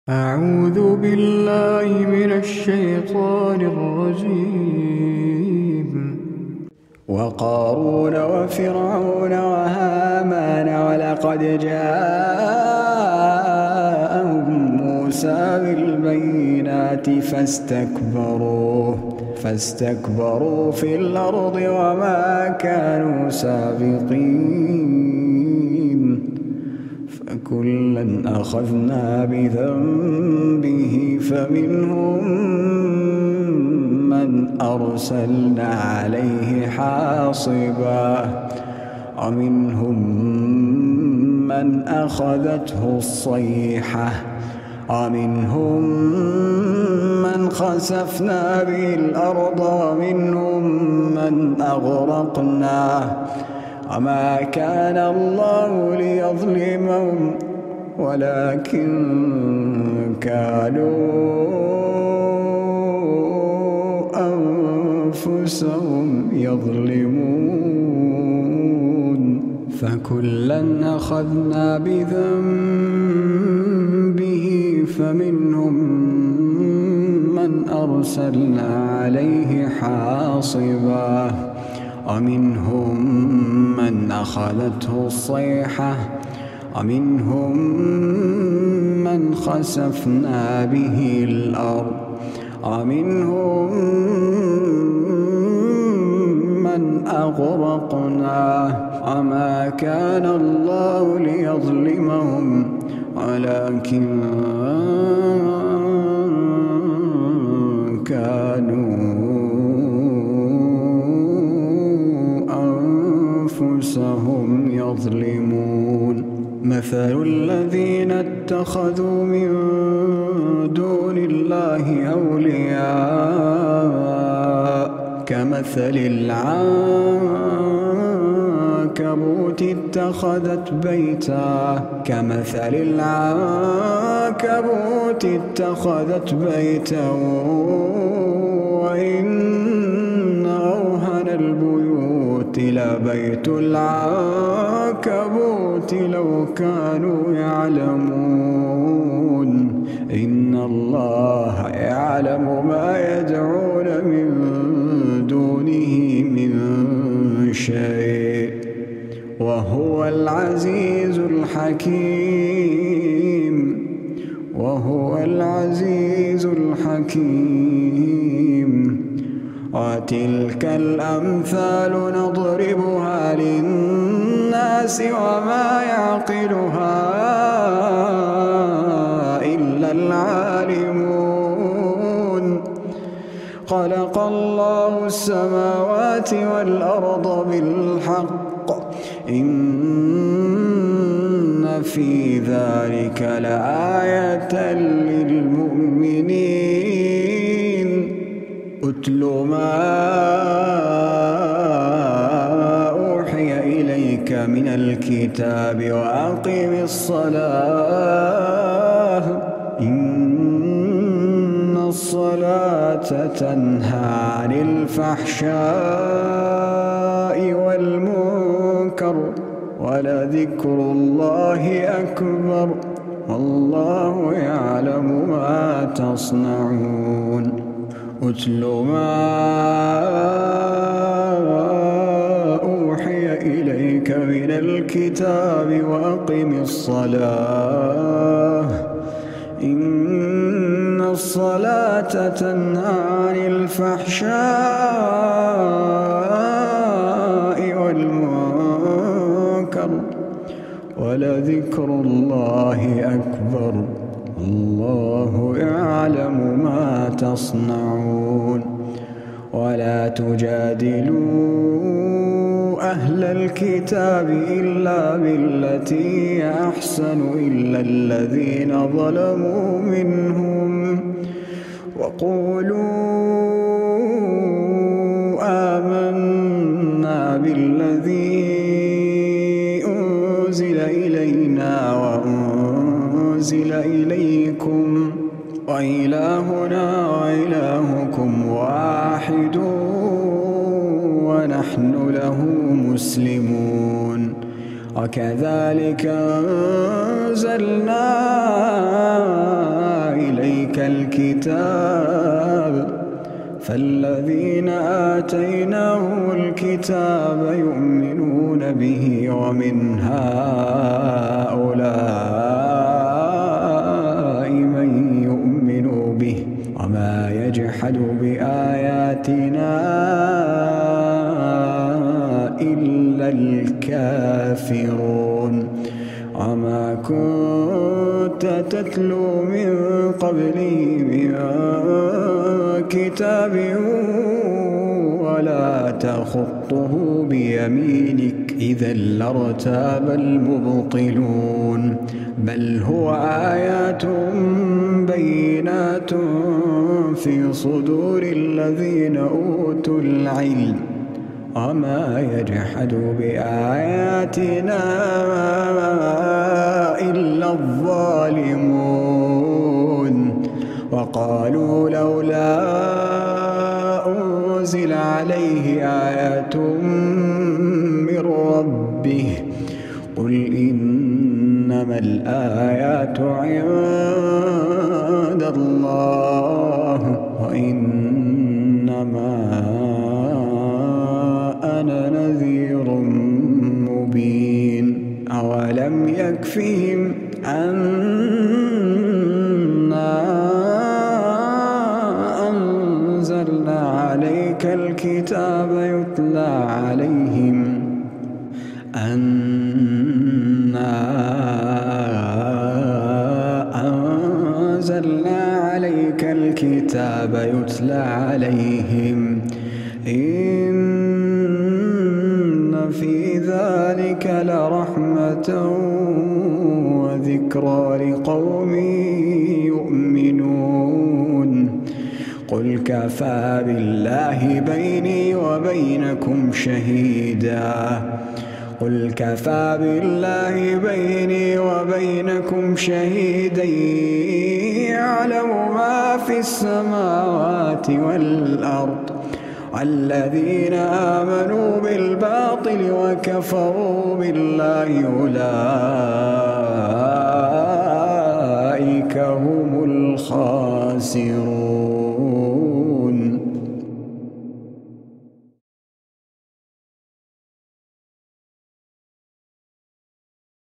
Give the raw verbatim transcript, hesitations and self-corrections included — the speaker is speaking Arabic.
أعوذ بالله من الشيطان الرجيم. وقارون وفرعون وهامان ولقد جاءهم موسى بالبينات فاستكبروا فاستكبروا في الأرض وما كانوا سابقين فكلا أخذنا بذنبه فمنهم من أرسلنا عليه حاصبا ومنهم من أخذته الصيحة ومنهم من خسفنا به الأرض ومنهم من أغرقنا وما كان الله ليظلمهم ولكن كانوا أنفسهم يظلمون فكلا أخذنا بذنبه فمنهم من أرسلنا عليه حاصبا ومنهم من أخذته الصيحة ومنهم من خسفنا به الأرض ومنهم من أغرقنا وما كان الله ليظلمهم ولكن كانوا أنفسهم يظلمون مثل الذين اتخذوا من دون الله أولياء كمثل العنكبوت اتخذت بيتا كمثل العنكبوت اتخذت بيتا وإن أوهن البيوت لبيت العنكبوت لو كانوا يعلمون إن الله يعلم ما يدعون من دونه من شيء وهو العزيز الحكيم وهو العزيز الحكيم وتلك الأمثال نضربها للناس وما يعقلها إلا العالمون خلق الله السماوات والأرض بالحق إن في ذلك لآية للمؤمنين أتل ما أوحي إليك من الكتاب وأقم الصلاة إن الصلاة تنهى عن الفحشاء والمنكر ولذكر الله أكبر والله يعلم ما تصنعون أتل ما أوحي إليك من الكتاب وأقم الصلاة إن الصلاة تنهى عن الفحشاء والمنكر ولذكر الله أكبر الله يعلم ما تصنعون ولا تجادلوا أهل الكتاب إلا بالتي هي أحسن إلا الذين ظلموا منهم وقولوا آمنا بالذي أنزل إلينا وأنزل إليكم وإلهنا وإلهكم واحد ونحن له مسلمون وكذلك أنزلنا إليك الكتاب فالذين آتيناهم الكتاب يؤمنون به ومن هؤلاء من يؤمن به وما يجحد بآياتنا إلا الكافرون وما كنت تتلو من قبله من كتاب ولا تخطه بيمينك إذا لارتاب المبطلون بل هو آيات بينات في صدور الذين أوتوا العلم وما يجحد بآياتنا إلا الظالمون وقالوا لولا أنزل عليه آية من ربه قل إنما الآيات عند الله وإنما أنا نذير مبين أولم يكفهم أنا أنزلنا عليك الكتاب يتلى عليهم أنا أنزلنا عليك الكتاب يتلى عليهم إن في ذلك لرحمة وذكرى لقوم يؤمنون قل كفى بالله بيني وبينكم شهيدا قل كفى بالله بيني وبينكم شهيدا يعلم ما في السماوات والأرض والذين آمنوا بالباطل وكفروا بالله أولئك هم الخاسرون.